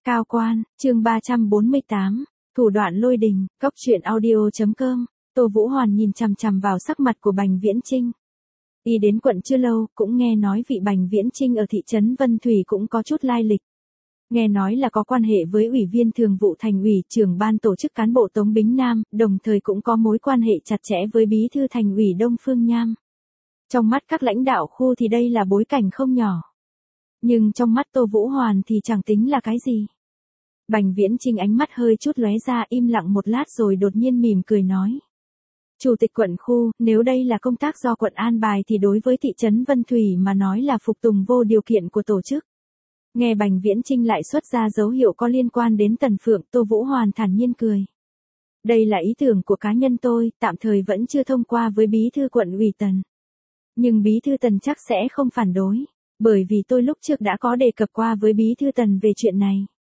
Cao quan, chương 348, thủ đoạn lôi đình, góc truyện audio.com. Tô Vũ Hoàn nhìn chằm chằm vào sắc mặt của Bành Viễn Chinh. Y đến quận chưa lâu, cũng nghe nói vị Bành Viễn Chinh ở thị trấn Vân Thủy cũng có chút lai lịch. Nghe nói là có quan hệ với ủy viên thường vụ thành ủy, trưởng ban tổ chức cán bộ Tống Bính Nam, đồng thời cũng có mối quan hệ chặt chẽ với bí thư thành ủy Đông Phương Nham. Trong mắt các lãnh đạo khu thì đây là bối cảnh không nhỏ. Nhưng trong mắt Tô Vũ Hoàn thì chẳng tính là cái gì. Bành Viễn Chinh ánh mắt hơi chút lóe ra, im lặng một lát rồi đột nhiên mỉm cười nói. Chủ tịch quận khu, nếu đây là công tác do quận an bài thì đối với thị trấn Vân Thủy mà nói là phục tùng vô điều kiện của tổ chức. Nghe Bành Viễn Chinh lại xuất ra dấu hiệu có liên quan đến Tần Phượng, Tô Vũ Hoàn thản nhiên cười. Đây là ý tưởng của cá nhân tôi, tạm thời vẫn chưa thông qua với bí thư quận ủy Tần. Nhưng bí thư Tần chắc sẽ không phản đối, bởi vì tôi lúc trước đã có đề cập qua với bí thư Tần về chuyện này.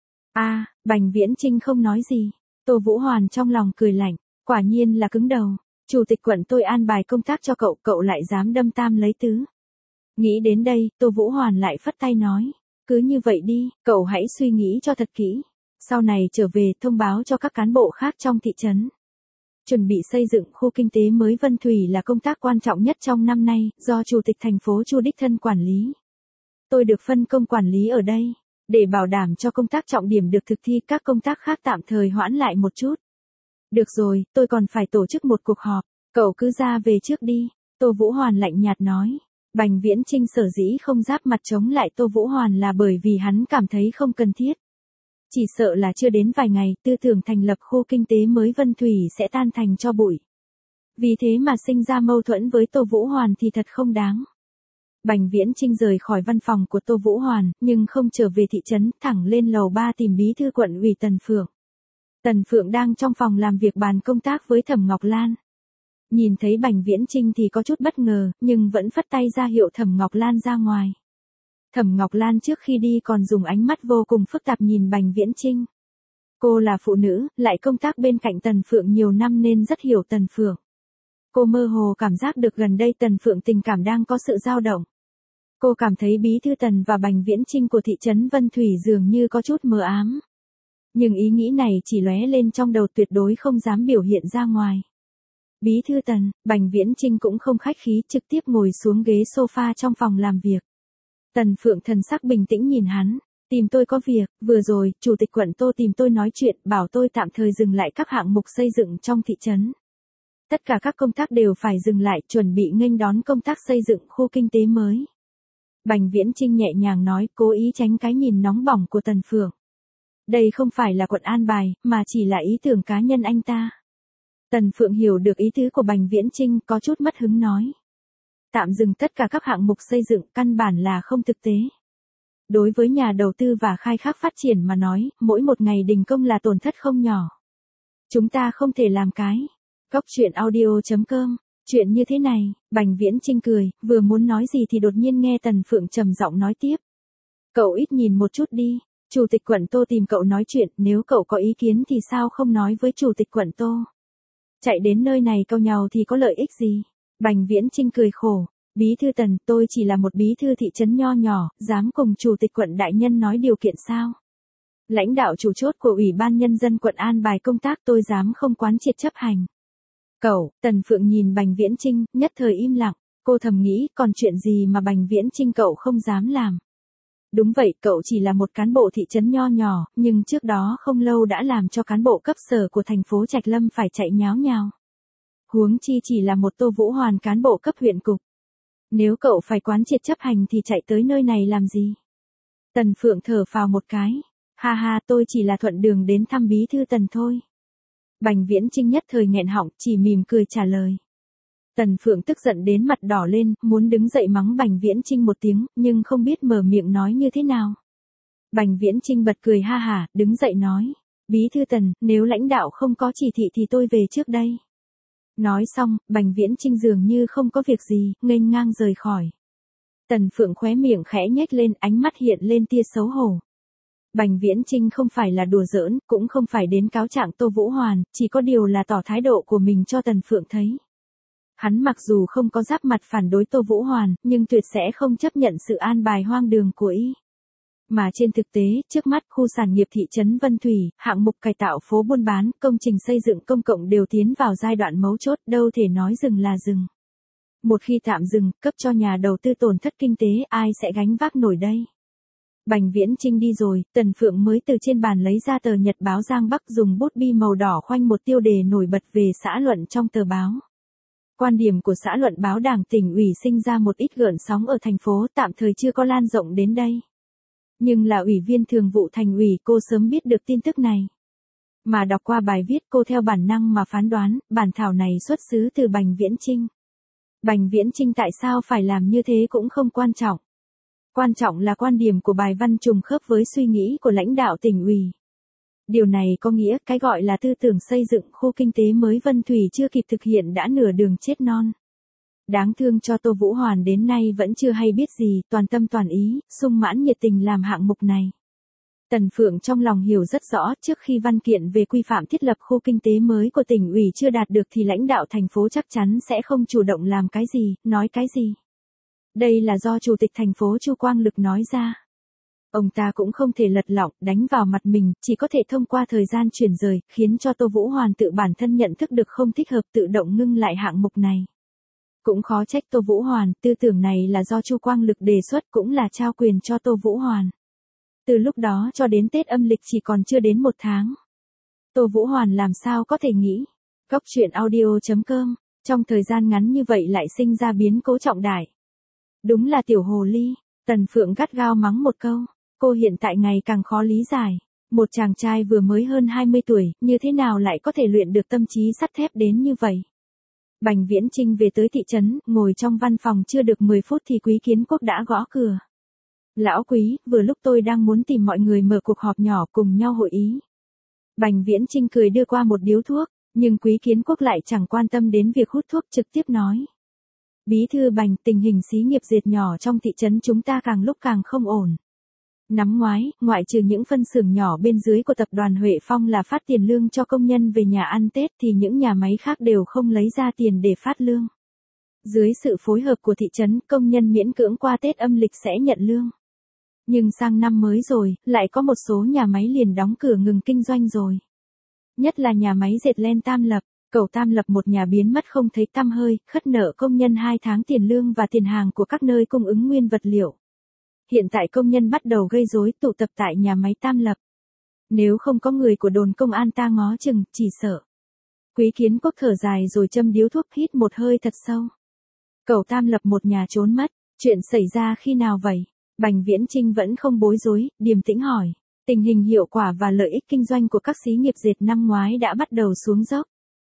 Bành Viễn Chinh không nói gì. Tô Vũ Hoàn trong lòng cười lạnh, quả nhiên là cứng đầu. Chủ tịch quận tôi an bài công tác cho cậu, cậu lại dám đâm tam lấy tứ. Nghĩ đến đây, Tô Vũ Hoàn lại phất tay nói. Cứ như vậy đi, cậu hãy suy nghĩ cho thật kỹ. Sau này trở về thông báo cho các cán bộ khác trong thị trấn. Chuẩn bị xây dựng khu kinh tế mới Vân Thủy là công tác quan trọng nhất trong năm nay, do Chủ tịch thành phố Chu đích thân quản lý. Tôi được phân công quản lý ở đây. Để bảo đảm cho công tác trọng điểm được thực thi, các công tác khác tạm thời hoãn lại một chút. Được rồi, tôi còn phải tổ chức một cuộc họp, cậu cứ ra về trước đi. Tô Vũ Hoàn lạnh nhạt nói. Bành Viễn Chinh sở dĩ không giáp mặt chống lại Tô Vũ Hoàn là bởi vì hắn cảm thấy không cần thiết. Chỉ sợ là chưa đến vài ngày, tư tưởng thành lập khu kinh tế mới Vân Thủy sẽ tan thành tro bụi. Vì thế mà sinh ra mâu thuẫn với Tô Vũ Hoàn thì thật không đáng. Bành Viễn Chinh rời khỏi văn phòng của Tô Vũ Hoàn, nhưng không trở về thị trấn, thẳng lên lầu 3 tìm bí thư quận ủy Tần Phượng. Tần Phượng đang trong phòng làm việc bàn công tác với Thẩm Ngọc Lan. Nhìn thấy Bành Viễn Chinh thì có chút bất ngờ, nhưng vẫn phất tay ra hiệu Thẩm Ngọc Lan ra ngoài. Thẩm Ngọc Lan trước khi đi còn dùng ánh mắt vô cùng phức tạp nhìn Bành Viễn Chinh. Cô là phụ nữ, lại công tác bên cạnh Tần Phượng nhiều năm nên rất hiểu Tần Phượng. Cô mơ hồ cảm giác được gần đây Tần Phượng tình cảm đang có sự dao động. Cô cảm thấy bí thư Tần và Bành Viễn Chinh của thị trấn Vân Thủy dường như có chút mờ ám. Nhưng ý nghĩ này chỉ lóe lên trong đầu, tuyệt đối không dám biểu hiện ra ngoài. Bí thư Tần, Bành Viễn Chinh cũng không khách khí, trực tiếp ngồi xuống ghế sofa trong phòng làm việc. Tần Phượng thần sắc bình tĩnh nhìn hắn. Tìm tôi có việc, vừa rồi, Chủ tịch quận Tô tìm tôi nói chuyện, bảo tôi tạm thời dừng lại các hạng mục xây dựng trong thị trấn. Tất cả các công tác đều phải dừng lại, chuẩn bị nghênh đón công tác xây dựng khu kinh tế mới. Bành Viễn Chinh nhẹ nhàng nói, cố ý tránh cái nhìn nóng bỏng của Tần Phượng. Đây không phải là quận an bài, mà chỉ là ý tưởng cá nhân anh ta. Tần Phượng hiểu được ý tứ của Bành Viễn Chinh, có chút mất hứng nói. Tạm dừng tất cả các hạng mục xây dựng căn bản là không thực tế. Đối với nhà đầu tư và khai thác phát triển mà nói, mỗi một ngày đình công là tổn thất không nhỏ. Chúng ta không thể làm cái. Góc truyện audio.com. Chuyện như thế này, Bành Viễn Chinh cười, vừa muốn nói gì thì đột nhiên nghe Tần Phượng trầm giọng nói tiếp. Cậu ít nhìn một chút đi, Chủ tịch quận Tô tìm cậu nói chuyện, nếu cậu có ý kiến thì sao không nói với Chủ tịch quận Tô. Chạy đến nơi này cau nhàu thì có lợi ích gì? Bành Viễn Chinh cười khổ, bí thư Tần, tôi chỉ là một bí thư thị trấn nho nhỏ, dám cùng Chủ tịch quận đại nhân nói điều kiện sao? Lãnh đạo chủ chốt của Ủy ban Nhân dân quận an bài công tác tôi dám không quán triệt chấp hành. Cậu, Tần Phượng nhìn Bành Viễn Chinh, nhất thời im lặng, cô thầm nghĩ, còn chuyện gì mà Bành Viễn Chinh cậu không dám làm. Đúng vậy, cậu chỉ là một cán bộ thị trấn nho nhỏ, nhưng trước đó không lâu đã làm cho cán bộ cấp sở của thành phố Trạch Lâm phải chạy nháo nhào. Huống chi chỉ là một Tô Vũ Hoàn cán bộ cấp huyện cục. Nếu cậu phải quán triệt chấp hành thì chạy tới nơi này làm gì? Tần Phượng thở phào một cái. Ha ha, tôi chỉ là thuận đường đến thăm bí thư Tần thôi. Bành Viễn Chinh nhất thời nghẹn họng, chỉ mỉm cười trả lời. Tần Phượng tức giận đến mặt đỏ lên, muốn đứng dậy mắng Bành Viễn Chinh một tiếng, nhưng không biết mở miệng nói như thế nào. Bành Viễn Chinh bật cười ha hả, đứng dậy nói. Bí thư Tần, nếu lãnh đạo không có chỉ thị thì tôi về trước đây. Nói xong, Bành Viễn Chinh dường như không có việc gì, nghênh ngang rời khỏi. Tần Phượng khóe miệng khẽ nhếch lên, ánh mắt hiện lên tia xấu hổ. Bành Viễn Chinh không phải là đùa giỡn, cũng không phải đến cáo trạng Tô Vũ Hoàn, chỉ có điều là tỏ thái độ của mình cho Tần Phượng thấy. Hắn mặc dù không có giáp mặt phản đối Tô Vũ Hoàn, nhưng tuyệt sẽ không chấp nhận sự an bài hoang đường của y. Mà trên thực tế, trước mắt khu sản nghiệp thị trấn Vân Thủy, hạng mục cải tạo phố buôn bán, công trình xây dựng công cộng đều tiến vào giai đoạn mấu chốt, đâu thể nói dừng là dừng. Một khi tạm dừng, cấp cho nhà đầu tư tổn thất kinh tế, ai sẽ gánh vác nổi đây? Bành Viễn Chinh đi rồi, Tần Phượng mới từ trên bàn lấy ra tờ Nhật báo Giang Bắc dùng bút bi màu đỏ khoanh một tiêu đề nổi bật về xã luận trong tờ báo. Quan điểm của xã luận báo Đảng tỉnh ủy sinh ra một ít gợn sóng ở thành phố, tạm thời chưa có lan rộng đến đây. Nhưng là ủy viên thường vụ thành ủy, cô sớm biết được tin tức này. Mà đọc qua bài viết, cô theo bản năng mà phán đoán, bản thảo này xuất xứ từ Bành Viễn Chinh. Bành Viễn Chinh tại sao phải làm như thế cũng không quan trọng. Quan trọng là quan điểm của bài văn trùng khớp với suy nghĩ của lãnh đạo tỉnh ủy. Điều này có nghĩa cái gọi là tư tưởng xây dựng khu kinh tế mới Vân Thủy chưa kịp thực hiện đã nửa đường chết non. Đáng thương cho Tô Vũ Hoàn đến nay vẫn chưa hay biết gì, toàn tâm toàn ý, sung mãn nhiệt tình làm hạng mục này. Tần Phượng trong lòng hiểu rất rõ, trước khi văn kiện về quy phạm thiết lập khu kinh tế mới của tỉnh ủy chưa đạt được thì lãnh đạo thành phố chắc chắn sẽ không chủ động làm cái gì, nói cái gì. Đây là do Chủ tịch thành phố Chu Quang Lực nói ra. Ông ta cũng không thể lật lọng, đánh vào mặt mình, chỉ có thể thông qua thời gian chuyển rời, khiến cho Tô Vũ Hoàn tự bản thân nhận thức được không thích hợp tự động ngưng lại hạng mục này. Cũng khó trách Tô Vũ Hoàn, tư tưởng này là do Chu Quang Lực đề xuất cũng là trao quyền cho Tô Vũ Hoàn. Từ lúc đó cho đến Tết âm lịch chỉ còn chưa đến 1 tháng. Tô Vũ Hoàn làm sao có thể nghĩ. Góc truyện audio.com, trong thời gian ngắn như vậy lại sinh ra biến cố trọng đại. Đúng là tiểu hồ ly, Tần Phượng gắt gao mắng một câu. Cô hiện tại ngày càng khó lý giải. Một chàng trai vừa mới hơn 20 tuổi, như thế nào lại có thể luyện được tâm trí sắt thép đến như vậy. Bành Viễn Chinh về tới thị trấn, ngồi trong văn phòng chưa được 10 phút thì Quý Kiến Quốc đã gõ cửa. Lão Quý, vừa lúc tôi đang muốn tìm mọi người mở cuộc họp nhỏ cùng nhau hội ý. Bành Viễn Chinh cười đưa qua một điếu thuốc, nhưng Quý Kiến Quốc lại chẳng quan tâm đến việc hút thuốc, trực tiếp nói. Bí thư Bành, tình hình xí nghiệp dệt nhỏ trong thị trấn chúng ta càng lúc càng không ổn. Năm ngoái, ngoại trừ những phân xưởng nhỏ bên dưới của tập đoàn Huệ Phong là phát tiền lương cho công nhân về nhà ăn Tết thì những nhà máy khác đều không lấy ra tiền để phát lương. Dưới sự phối hợp của thị trấn, công nhân miễn cưỡng qua Tết âm lịch sẽ nhận lương. Nhưng sang năm mới rồi, lại có một số nhà máy liền đóng cửa ngừng kinh doanh rồi. Nhất là nhà máy dệt len Tam Lập, Cầu Tam Lập một nhà biến mất không thấy tăm hơi, khất nợ công nhân 2 tháng tiền lương và tiền hàng của các nơi cung ứng nguyên vật liệu. Hiện tại công nhân bắt đầu gây rối tụ tập tại nhà máy Tam Lập. Nếu không có người của đồn công an ta ngó chừng, chỉ sợ. Quý Kiến Quốc thở dài rồi châm điếu thuốc hít một hơi thật sâu. Cầu Tam Lập một nhà trốn mất, chuyện xảy ra khi nào vậy? Bành Viễn Chinh vẫn không bối rối, điềm tĩnh hỏi. Tình hình hiệu quả và lợi ích kinh doanh của các xí nghiệp dệt năm ngoái đã bắt đầu xuống dốc.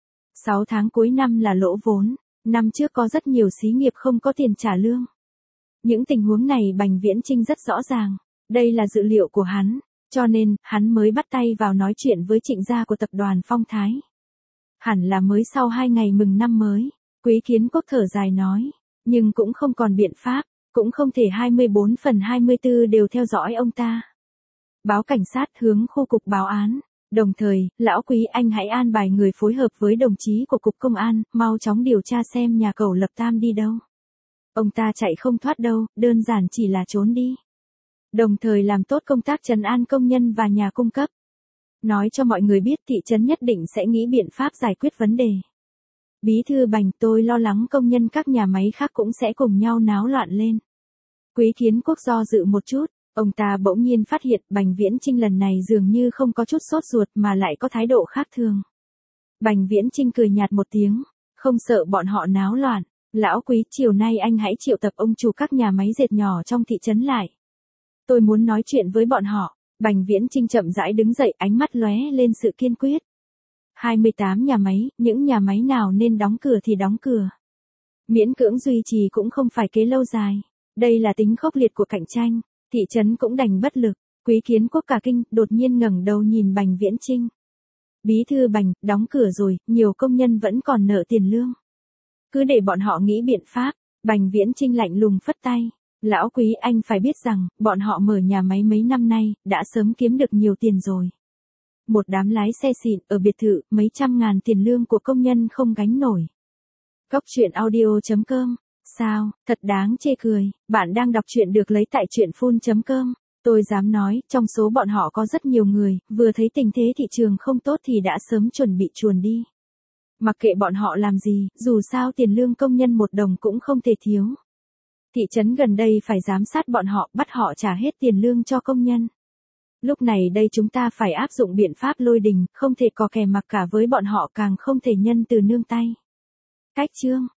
6 tháng cuối năm là lỗ vốn, năm trước có rất nhiều xí nghiệp không có tiền trả lương. Những tình huống này Bành Viễn Chinh rất rõ ràng, đây là dữ liệu của hắn, cho nên, hắn mới bắt tay vào nói chuyện với Trịnh gia của tập đoàn Phong Thái. Hẳn là mới sau 2 ngày mừng năm mới, Quý Kiến Quốc thở dài nói, nhưng cũng không còn biện pháp, cũng không thể 24/24 đều theo dõi ông ta. Báo cảnh sát hướng khu cục báo án, đồng thời, lão Quý anh hãy an bài người phối hợp với đồng chí của cục công an, mau chóng điều tra xem nhà Cầu Lập Tam đi đâu. Ông ta chạy không thoát đâu, đơn giản chỉ là trốn đi. Đồng thời làm tốt công tác trấn an công nhân và nhà cung cấp. Nói cho mọi người biết thị trấn nhất định sẽ nghĩ biện pháp giải quyết vấn đề. Bí thư Bành, tôi lo lắng công nhân các nhà máy khác cũng sẽ cùng nhau náo loạn lên. Quý Kiến Quốc do dự một chút, ông ta bỗng nhiên phát hiện Bành Viễn Chinh lần này dường như không có chút sốt ruột mà lại có thái độ khác thường. Bành Viễn Chinh cười nhạt một tiếng, không sợ bọn họ náo loạn. Lão Quý, chiều nay anh hãy triệu tập ông chủ các nhà máy dệt nhỏ trong thị trấn lại. Tôi muốn nói chuyện với bọn họ. Bành Viễn Chinh chậm rãi đứng dậy, ánh mắt lóe lên sự kiên quyết. 28 nhà máy, những nhà máy nào nên đóng cửa thì đóng cửa. Miễn cưỡng duy trì cũng không phải kế lâu dài. Đây là tính khốc liệt của cạnh tranh, thị trấn cũng đành bất lực. Quý Kiến Quốc cả kinh, đột nhiên ngẩng đầu nhìn Bành Viễn Chinh. Bí thư Bành, đóng cửa rồi, nhiều công nhân vẫn còn nợ tiền lương. Cứ để bọn họ nghĩ biện pháp. Bành Viễn Chinh lạnh lùng phất tay. Lão Quý, anh phải biết rằng, bọn họ mở nhà máy mấy năm nay, đã sớm kiếm được nhiều tiền rồi. Một đám lái xe xịn, ở biệt thự, mấy trăm ngàn tiền lương của công nhân không gánh nổi. Góc truyện audio.com. Sao, thật đáng chê cười, bạn đang đọc truyện được lấy tại truyện full.com. Tôi dám nói, trong số bọn họ có rất nhiều người, vừa thấy tình thế thị trường không tốt thì đã sớm chuẩn bị chuồn đi. Mặc kệ bọn họ làm gì, dù sao tiền lương công nhân 1 đồng cũng không thể thiếu. Thị trấn gần đây phải giám sát bọn họ, bắt họ trả hết tiền lương cho công nhân. Lúc này đây chúng ta phải áp dụng biện pháp lôi đình, không thể cò kè mặc cả với bọn họ, càng không thể nhân từ nương tay. Cách chương